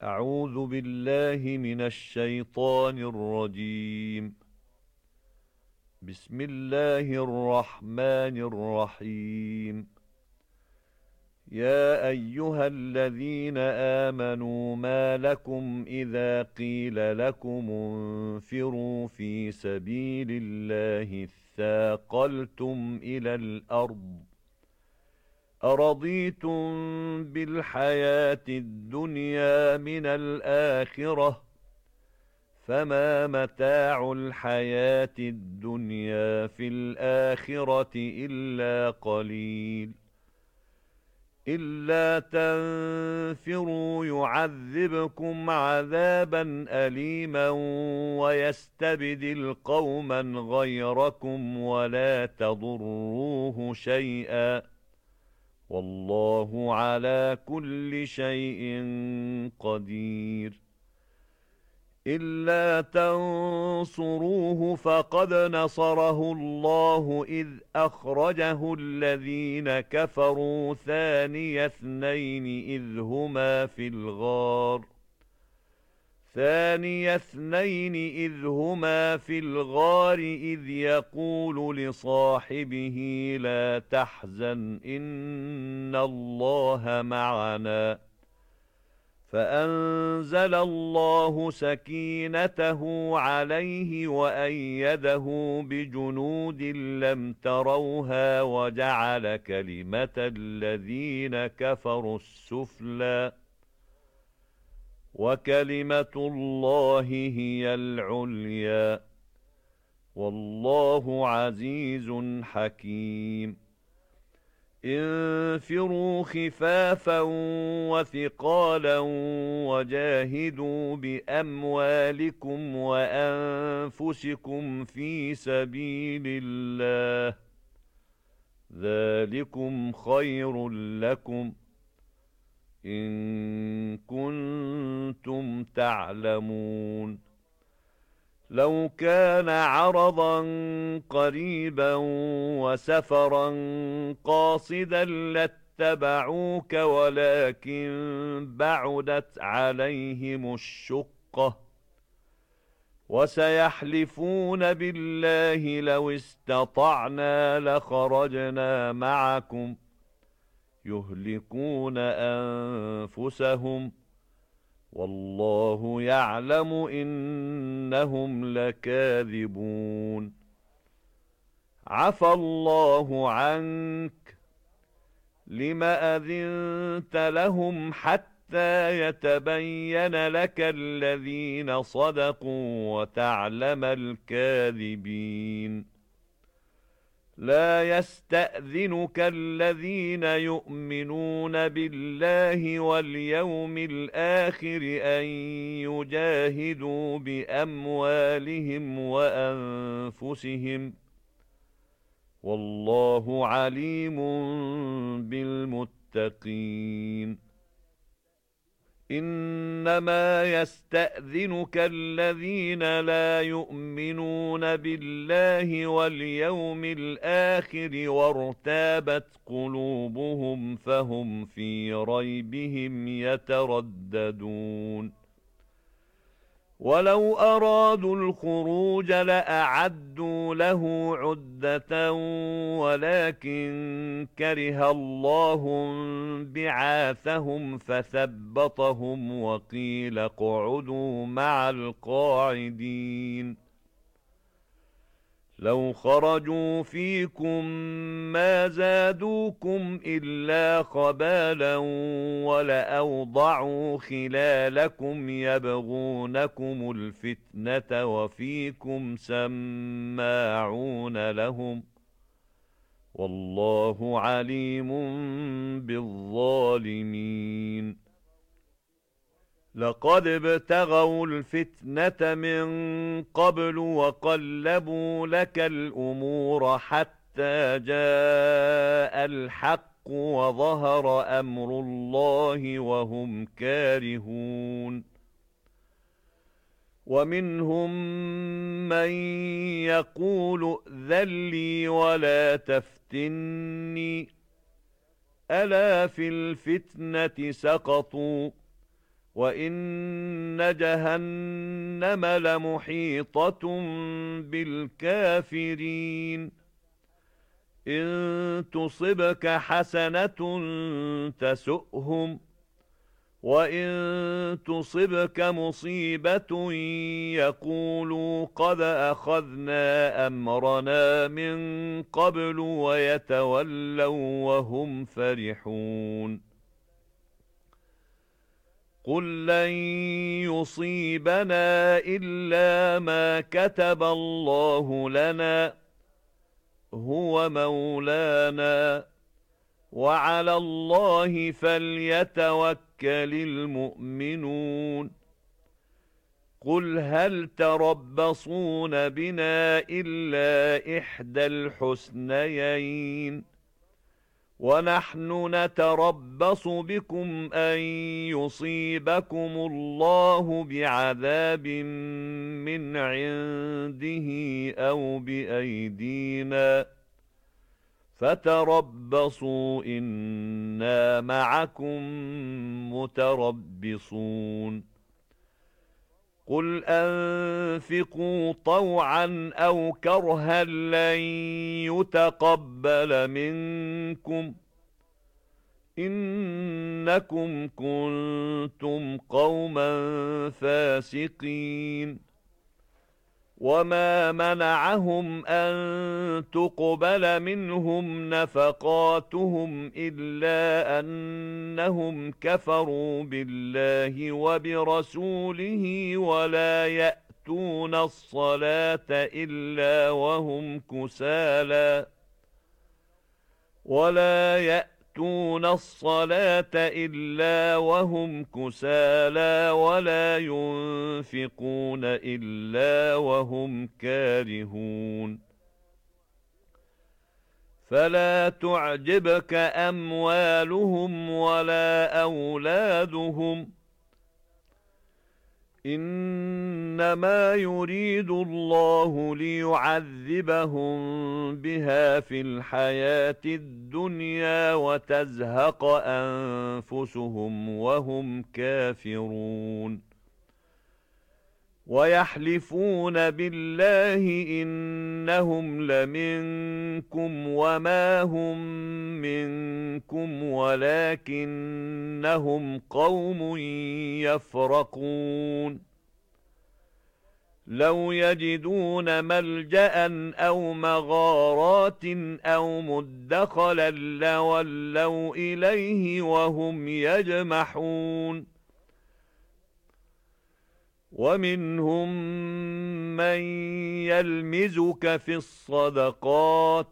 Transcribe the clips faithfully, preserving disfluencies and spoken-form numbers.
أعوذ بالله من الشيطان الرجيم. بسم الله الرحمن الرحيم. يا أيها الذين آمنوا ما لكم إذا قيل لكم انفروا في سبيل الله اثاقلتم إلى الأرض أرضيتم بالحياة الدنيا من الآخرة فما متاع الحياة الدنيا في الآخرة إلا قليل إلا تنفروا يعذبكم عذابا أليما ويستبدل قوما غيركم ولا تضروه شيئا والله على كل شيء قدير. إلا تنصروه فقد نصره الله إذ أخرجه الذين كفروا ثاني اثنين إذ هما في الغار ثاني اثنين إذ هما في الغار إذ يقول لصاحبه لا تحزن إن الله معنا فأنزل الله سكينته عليه وأيده بجنود لم تروها وجعل كلمة الذين كفروا السفلى وكلمة الله هي العليا والله عزيز حكيم. انفروا خفافا وثقالا وجاهدوا بأموالكم وأنفسكم في سبيل الله ذلكم خير لكم إن كنتم تعلمون. لو كان عرضا قريبا وسفرا قاصدا لاتبعوك ولكن بعدت عليهم الشقة وسيحلفون بالله لو استطعنا لخرجنا معكم يهلكون أنفسهم والله يعلم إنهم لكاذبون. عفى الله عنك لم أذنت لهم حتى يتبين لك الذين صدقوا وتعلم الكاذبين. لا يستأذنك الذين يؤمنون بالله واليوم الآخر أن يجاهدوا بأموالهم وأنفسهم والله عليم بالمتقين. إنما يستأذنك الذين لا يؤمنون بالله واليوم الآخر وارتابت قلوبهم فهم في ريبهم يترددون. ولو أرادوا الخروج لأعدوا له عدة ولكن كره الله بعاثهم فثبطهم وقيل اقعدوا مع القاعدين. لو خرجوا فيكم ما زادوكم إلا خبالا ولأوضعوا خلالكم يبغونكم الفتنة وفيكم سماعون لهم والله عليم بالظالمين. لقد ابتغوا الفتنة من قبل وقلبوا لك الأمور حتى جاء الحق وظهر أمر الله وهم كارهون. ومنهم من يقول ائذن لي ولا تفتني ألا في الفتنة سقطوا وَإِنَّ جَهَنَّمَ لَمُحِيطَةٌ بِالْكَافِرِينَ إِن تُصِبْكَ حَسَنَةٌ تَسُؤْهُمْ وَإِن تُصِبْكَ مُصِيبَةٌ يَقُولُوا قَدْ أَخَذْنَا أَمْرَنَا مِنْ قَبْلُ وَيَتَوَلَّوْا وَهُمْ فَرِحُونَ قُل لَّن يُصِيبَنَا إِلَّا مَا كَتَبَ اللَّهُ لَنَا هُوَ مَوْلَانَا وَعَلَى اللَّهِ فَلْيَتَوَكَّلِ الْمُؤْمِنُونَ قُلْ هَلْ تَرَبَّصُونَ بِنَا إِلَّا إِحْدَى الْحُسْنَيَيْنِ وَنَحْنُ نَتَرَبَّصُ بِكُمْ أَن يُصِيبَكُمُ اللَّهُ بِعَذَابٍ مِّنْ عِندِهِ أَوْ بِأَيْدِينَا فَتَرَبَّصُوا إِنَّا مَعَكُمْ مُتَرَبِّصُونَ قُلْ أَنفِقُوا طَوْعًا أَوْ كَرْهًا لَّن يُتَقَبَّلَ مِنكُمْ إِنَّكُمْ كُنتُمْ قَوْمًا فَاسِقِينَ وَمَا مَنَعَهُمْ أَن تُقْبَلَ مِنْهُمْ نَفَقَاتُهُمْ إِلَّا أَنَّهُمْ كَفَرُوا بِاللَّهِ وَبِرَسُولِهِ وَلَا يَأْتُونَ الصَّلَاةَ إِلَّا وَهُمْ كُسَالَى وَلَا يَأْتُونَ الصَّلَاةَ إِلَّا وَهُمْ كُسَالَى وَلَا يُنْفِقُونَ إِلَّا وَهُمْ كَارِهُونَ فَلَا تُعْجِبْكَ أَمْوَالُهُمْ وَلَا أَوْلَادُهُمْ إِنَّمَا يُرِيدُ اللَّهُ لِيُعَذِّبَهُم بِهَا فِي الْحَيَاةِ الدُّنْيَا وَتَزْهَقَ أَنفُسُهُمْ وَهُمْ كَافِرُونَ وَيَحْلِفُونَ بِاللَّهِ إِنَّهُمْ لَمِنكُمْ وَمَا هُمْ مِنكُمْ وَلَكِنَّهُمْ قَوْمٌ يَفْرَقُونَ لَوْ يَجِدُونَ مَلْجَأً أَوْ مَغَارَاتٍ أَوْ مُدَّخَلًا لَّوَلَّوْا إِلَيْهِ وَهُمْ يَجْمَحُونَ وَمِنْهُمْ مَنْ يَلْمِزُكَ فِي الصَّدَقَاتِ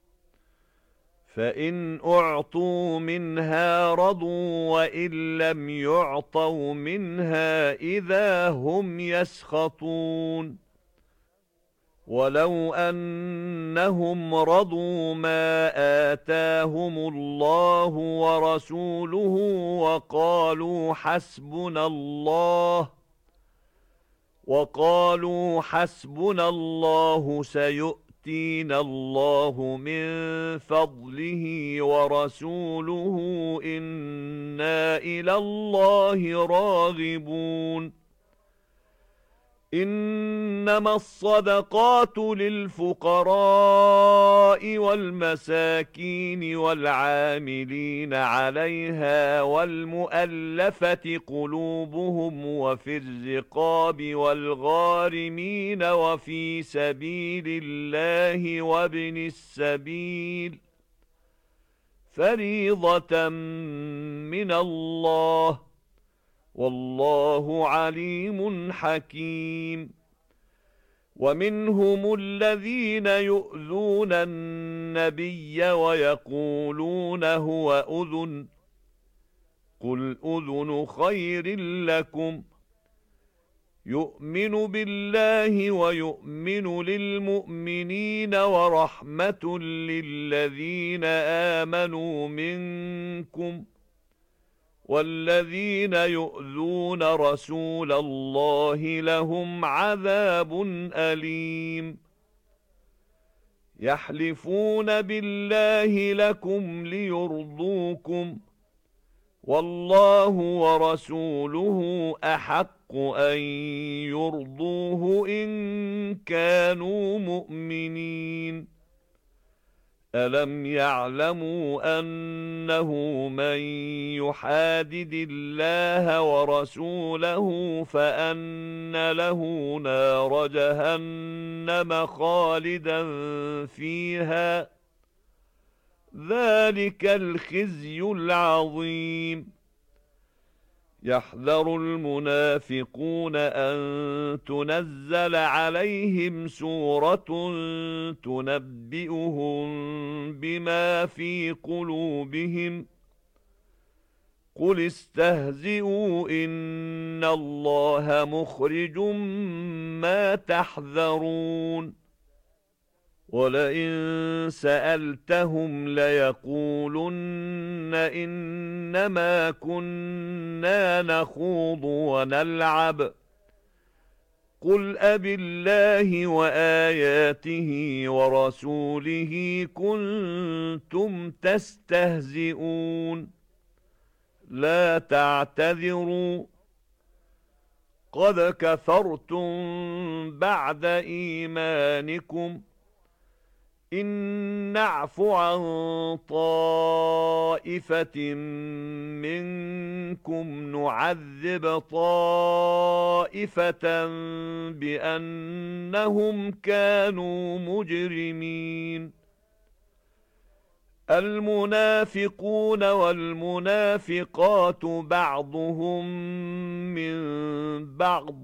فَإِنْ أُعْطُوا مِنْهَا رَضُوا وَإِنْ لَمْ يُعْطَوْا مِنْهَا إِذَا هُمْ يَسْخَطُونَ وَلَوْ أَنَّهُمْ رَضُوا مَا آتَاهُمُ اللَّهُ وَرَسُولُهُ وَقَالُوا حَسْبُنَا اللَّهُ وَقَالُوا حَسْبُنَا اللَّهُ سَيُؤْتِينَا اللَّهُ مِنْ فَضْلِهِ وَرَسُولُهُ إِنَّا إِلَى اللَّهِ رَاغِبُونَ إِنَّمَا الصَّدَقَاتُ لِلْفُقَرَاءِ وَالْمَسَاكِينِ وَالْعَامِلِينَ عَلَيْهَا وَالْمُؤَلَّفَةِ قُلُوبُهُمْ وَفِي الرِّقَابِ وَالْغَارِمِينَ وَفِي سَبِيلِ اللَّهِ وَابْنِ السَّبِيلِ فَرِيضَةً مِّنَ اللَّهِ وَاللَّهُ عَلِيمٌ حَكِيمٌ وَمِنْهُمُ الَّذِينَ يُؤْذُونَ النَّبِيَّ وَيَقُولُونَ هُوَ أُذُنٌ قُلْ أُذُنُ خَيْرٍ لَكُمْ يُؤْمِنُ بِاللَّهِ وَيُؤْمِنُ لِلْمُؤْمِنِينَ وَرَحْمَةٌ لِلَّذِينَ آمَنُوا مِنكُمْ وَالَّذِينَ يُؤْذُونَ رَسُولَ اللَّهِ لَهُمْ عَذَابٌ أَلِيمٌ يَحْلِفُونَ بِاللَّهِ لَكُمْ لِيُرْضُوكُمْ والله ورسوله أحق أن يرضوه إن كانوا مؤمنين. ألم يعلموا أنه من يحادد الله ورسوله فأن له نار جهنم خالدا فيها، ذلك الخزي العظيم. يحذر المنافقون أن تنزل عليهم سورة تنبئهم بما في قلوبهم، قل استهزئوا إن الله مخرج ما تحذرون. ولئن سألتهم ليقولن إنما كنا نخوض ونلعب، قل أبالله وآياته ورسوله كنتم تستهزئون، لا تعتذروا قد كفرتم بعد إيمانكم إن نعف عن طائفة منكم نعذب طائفة بأنهم كانوا مجرمين. المنافقون والمنافقات بعضهم من بعض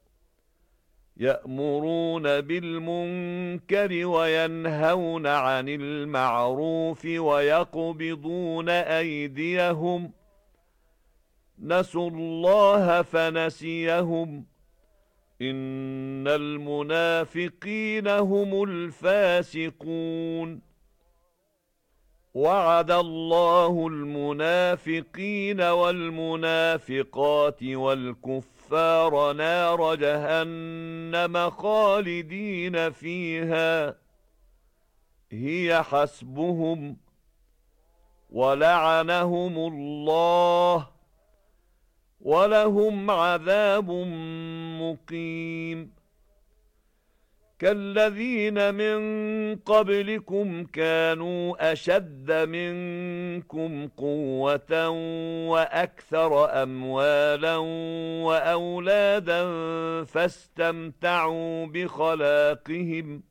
يأمرون بالمنكر وينهون عن المعروف ويقبضون أيديهم، نسوا الله فنسيهم، إن المنافقين هم الفاسقون. وعد الله المنافقين والمنافقات والكفار نار جهنم خالدين فيها هي حسبهم ولعنهم الله ولهم عذاب مقيم. كالذين من قبلكم كانوا أشد منكم قوة وأكثر أموالا وأولادا فاستمتعوا بخلاقهم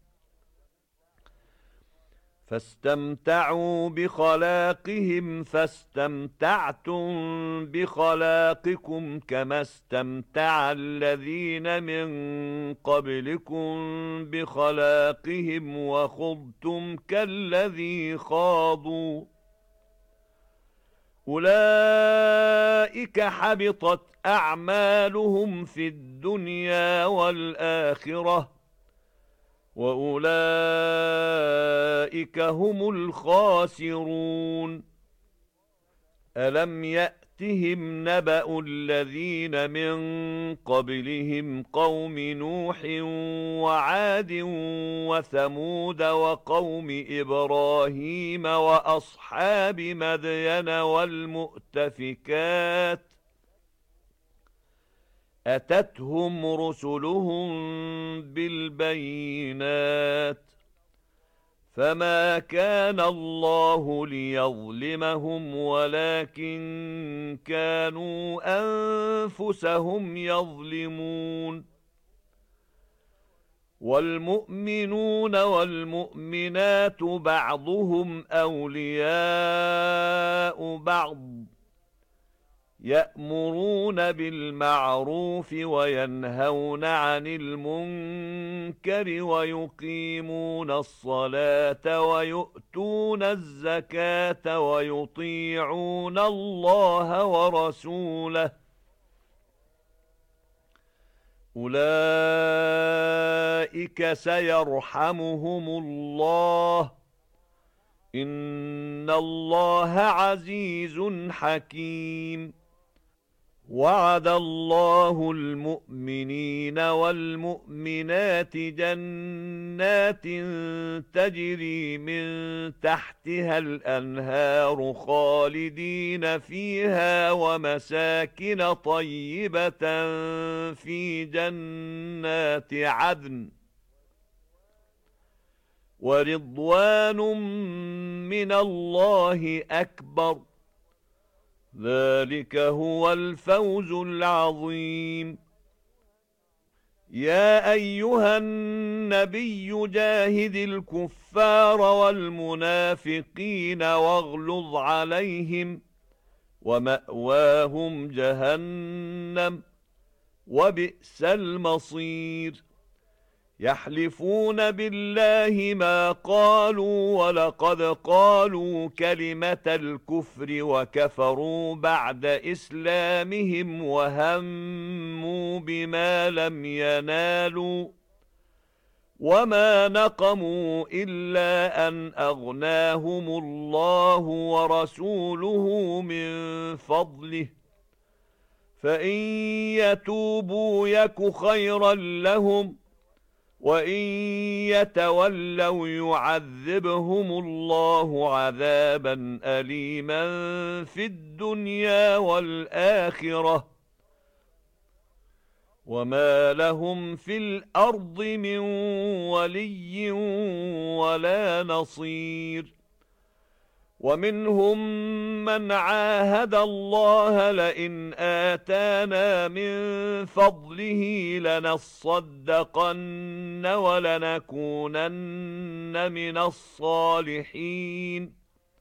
فاستمتعوا بخلاقهم فاستمتعتم بخلاقكم كما استمتع الذين من قبلكم بخلاقهم وخضتم كالذي خاضوا، أولئك حبطت أعمالهم في الدنيا والآخرة وأولئك هم الخاسرون. ألم يأتهم نبأ الذين من قبلهم قوم نوح وعاد وثمود وقوم إبراهيم وأصحاب مدين والمؤتفكات، أتتهم رسلهم بالبينات فما كان الله ليظلمهم ولكن كانوا أنفسهم يظلمون. والمؤمنون والمؤمنات بعضهم أولياء بعض يأمرون بالمعروف وينهون عن المنكر ويقيمون الصلاة ويؤتون الزكاة ويطيعون الله ورسوله، أولئك سيرحمهم الله إن الله عزيز حكيم. وعد الله المؤمنين والمؤمنات جنات تجري من تحتها الأنهار خالدين فيها ومساكن طيبة في جنات عدن ورضوان من الله أكبر ذلك هو الفوز العظيم. يا أيها النبي جاهد الكفار والمنافقين واغلظ عليهم ومأواهم جهنم وبئس المصير. يحلفون بالله ما قالوا ولقد قالوا كلمة الكفر وكفروا بعد إسلامهم وهموا بما لم ينالوا وما نقموا إلا أن أغناهم الله ورسوله من فضله فإن يتوبوا يك خيرا لهم وإن يتولوا يعذبهم الله عذابا أليما في الدنيا والآخرة وما لهم في الأرض من ولي ولا نصير. ومنهم من عاهد الله لئن آتانا من فضله لنصدقن ولنكونن من الصالحين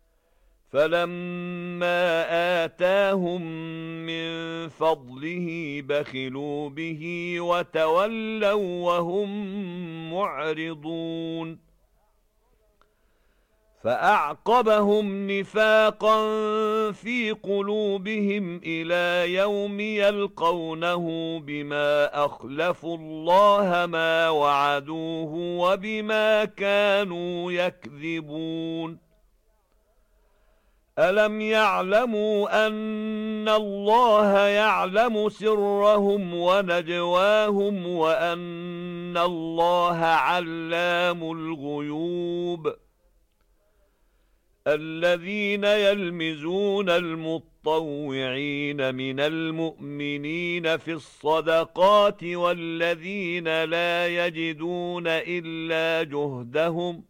فلما آتاهم من فضله بخلوا به وتولوا وهم معرضون. فأعقبهم نفاقا في قلوبهم إلى يوم يلقونه بما أخلفوا الله ما وعدوه وبما كانوا يكذبون. ألم يعلموا أن الله يعلم سرهم ونجواهم وأن الله علام الغيوب. الذين يلمزون المطوعين من المؤمنين في الصدقات والذين لا يجدون إلا جهدهم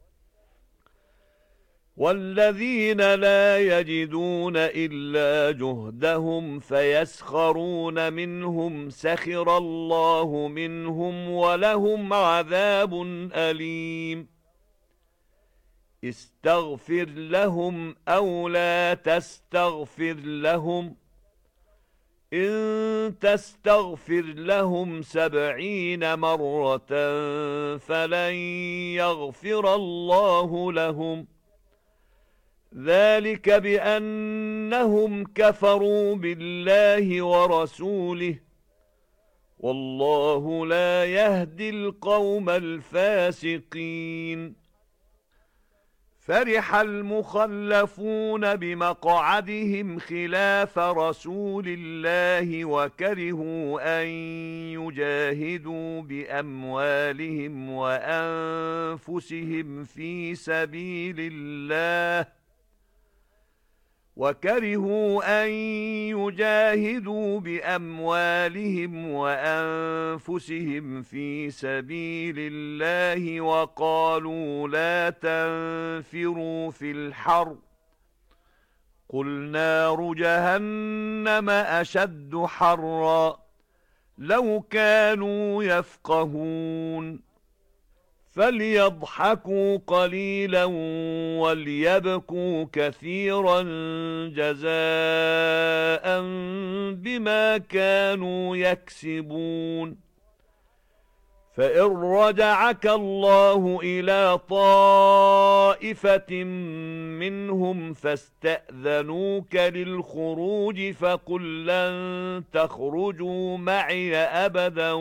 والذين لا يجدون إلا جهدهم فيسخرون منهم سخر الله منهم ولهم عذاب أليم. استغفر لهم أو لا تستغفر لهم إن تستغفر لهم سبعين مرة فلن يغفر الله لهم ذلك بأنهم كفروا بالله ورسوله والله لا يهدي القوم الفاسقين. فرح المخلفون بمقعدهم خلاف رسول الله وكرهوا أن يجاهدوا بأموالهم وأنفسهم في سبيل الله وكرهوا أن يجاهدوا بأموالهم وأنفسهم في سبيل الله وقالوا لا تنفروا في الحر قل نار جهنم أشد حرا لو كانوا يفقهون. فليضحكوا قليلا وليبكوا كثيرا جزاء بما كانوا يكسبون. فإن رجعك الله إلى طائفة منهم فاستأذنوك للخروج فقل لن تخرجوا معي أبدا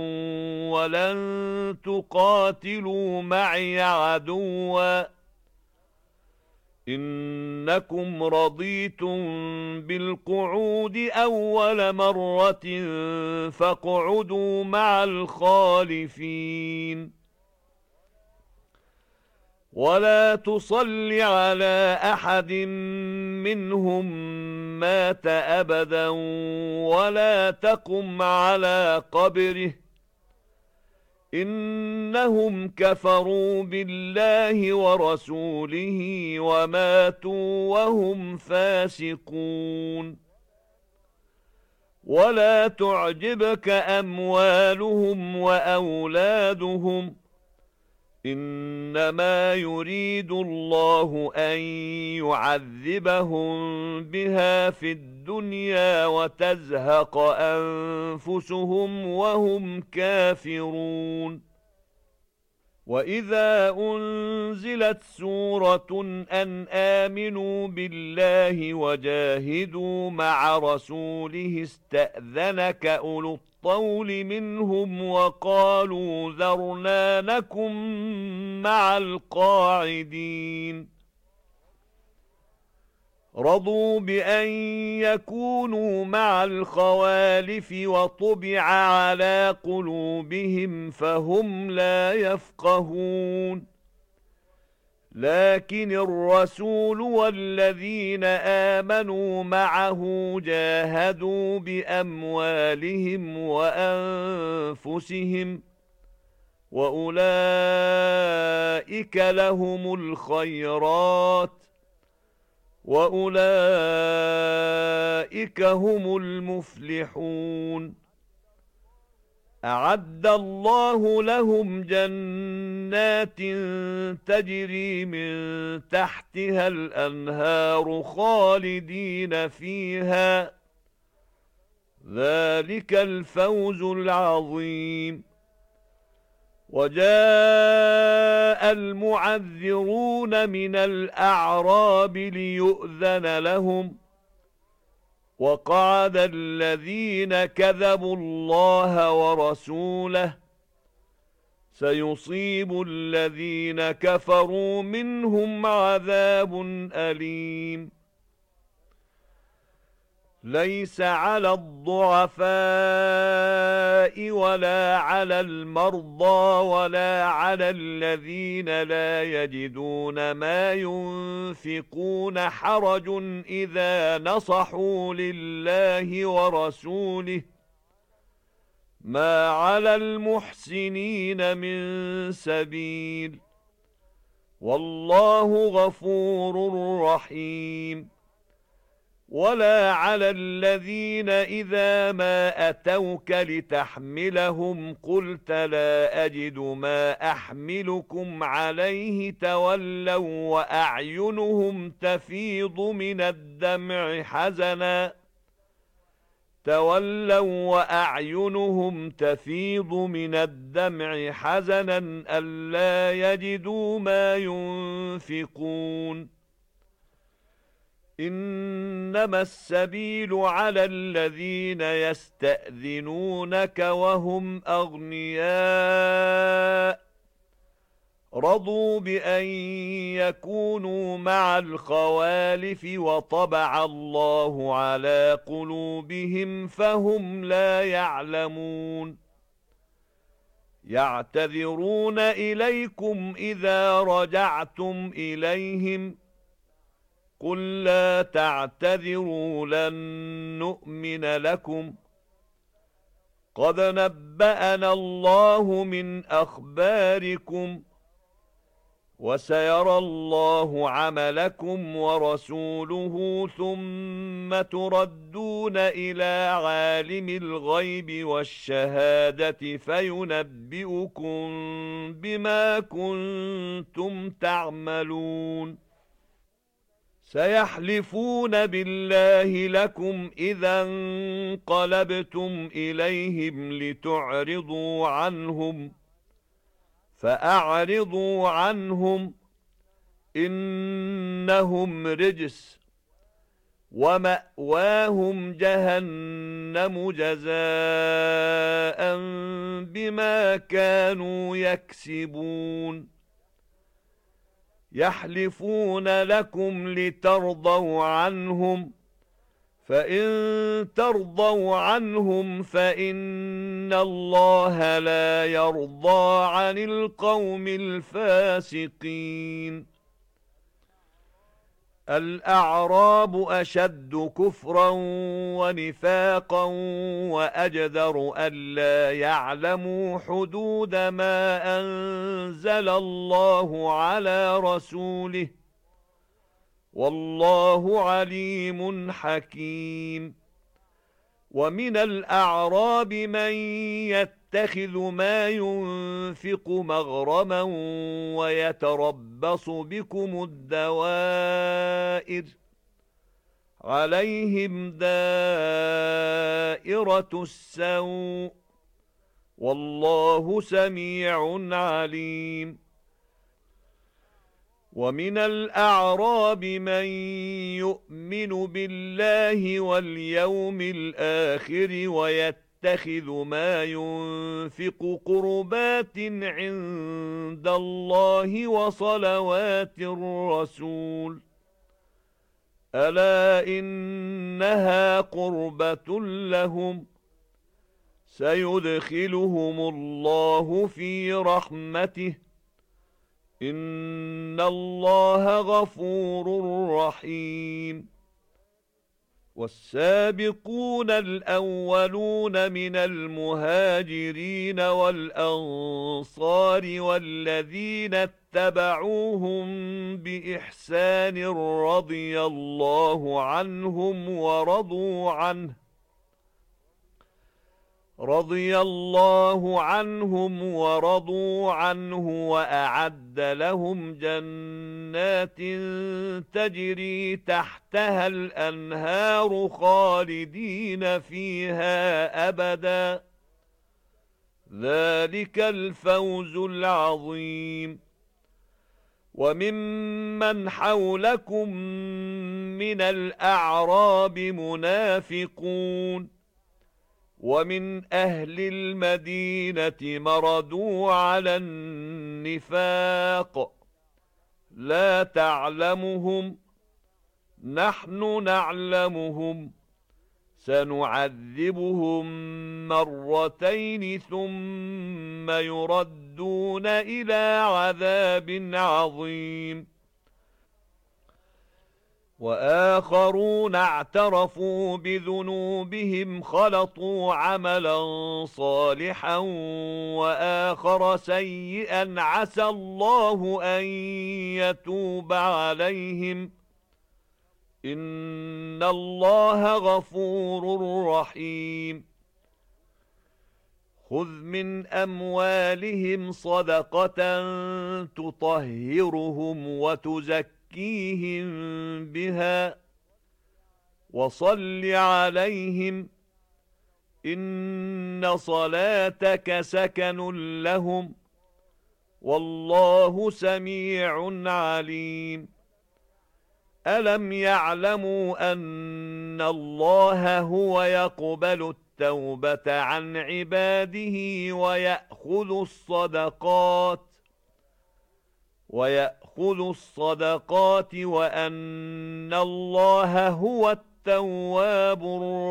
ولن تقاتلوا معي عدوا إنكم رضيتم بالقعود أول مرة فاقعدوا مع الخالفين ولا تصل على أحد منهم مات أبدا ولا تقم على قبره إنهم كفروا بالله ورسوله وماتوا وهم فاسقون ولا تعجبك أموالهم وأولادهم إنما يريد الله أن يعذبهم بها في الدنيا وتزهق أنفسهم وهم كافرون وإذا أنزلت سورة أن آمنوا بالله وجاهدوا مع رسوله استأذنك أولو الطول منهم وقالوا ذرنا نكن مع القاعدين رضوا بأن يكونوا مع الخوالف وطبع على قلوبهم فهم لا يفقهون لكن الرسول والذين آمنوا معه جاهدوا بأموالهم وأنفسهم وأولئك لهم الخيرات وأولئك هم المفلحون أعد الله لهم جنات تجري من تحتها الأنهار خالدين فيها ذلك الفوز العظيم وجاء المعذرون من الأعراب ليؤذن لهم وقعد الذين كذبوا الله ورسوله سيصيب الذين كفروا منهم عذاب أليم ليس على الضعفاء ولا على المرضى ولا على الذين لا يجدون ما ينفقون حرج إذا نصحوا لله ورسوله ما على المحسنين من سبيل والله غفور رحيم ولا على الذين إذا ما أتوك لتحملهم قلت لا أجد ما أحملكم عليه تولوا وأعينهم تفيض من الدمع حزنا تولوا وأعينهم تفيض من الدمع حزنا ألا يجدوا ما ينفقون إنما السبيل على الذين يستأذنونك وهم أغنياء رضوا بأن يكونوا مع الخوالف وطبع الله على قلوبهم فهم لا يعلمون يعتذرون إليكم إذا رجعتم إليهم قل لا تعتذروا لن نؤمن لكم قد نبأنا الله من أخباركم وسيرى الله عملكم ورسوله ثم تردون إلى عالم الغيب والشهادة فينبئكم بما كنتم تعملون سيحلفون بالله لكم إذا انقلبتم إليهم لتعرضوا عنهم فأعرضوا عنهم إنهم رجس ومأواهم جهنم جزاء بما كانوا يكسبون يحلفون لكم لترضوا عنهم فإن ترضوا عنهم فإن الله لا يرضى عن القوم الفاسقين. الأعراب أشد كفرا ونفاقا وأجدر ألا يعلموا حدود ما أنزل الله على رسوله والله عليم حكيم. ومن الأعراب من يتخذ ما ينفق مغرما ويتربص بكم الدوائر عليهم دائرة السوء والله سميع عليم. ومن الأعراب من يؤمن بالله واليوم الآخر ويتخذ ما ينفق قربات عند الله وصلوات الرسول ألا إنها قربة لهم سيدخلهم الله في رحمته إن الله غفور رحيم. والسابقون الأولون من المهاجرين والأنصار والذين اتبعوهم بإحسان رضي الله عنهم ورضوا عنه رضي الله عنهم ورضوا عنه وأعد لهم جنات تجري تحتها الأنهار خالدين فيها أبدا ذلك الفوز العظيم. وممن حولكم من الأعراب منافقون ومن أهل المدينة مردوا على النفاق لا تعلمهم نحن نعلمهم سنعذبهم مرتين ثم يردون إلى عذاب عظيم. وآخرون اعترفوا بذنوبهم خلطوا عملا صالحا وآخر سيئا عسى الله أن يتوب عليهم إن الله غفور رحيم. خذ من أموالهم صدقة تطهرهم وتزكيهم زكيهم بها وصل عليهم إن صلاتك سكن لهم والله سميع عليم. ألم يعلموا أن الله هو يقبل التوبة عن عباده ويأخذ الصدقات ويأخذ الصدقات وأن الله هو التواب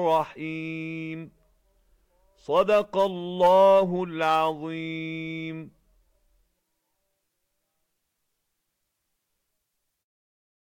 الرحيم. صدق الله العظيم.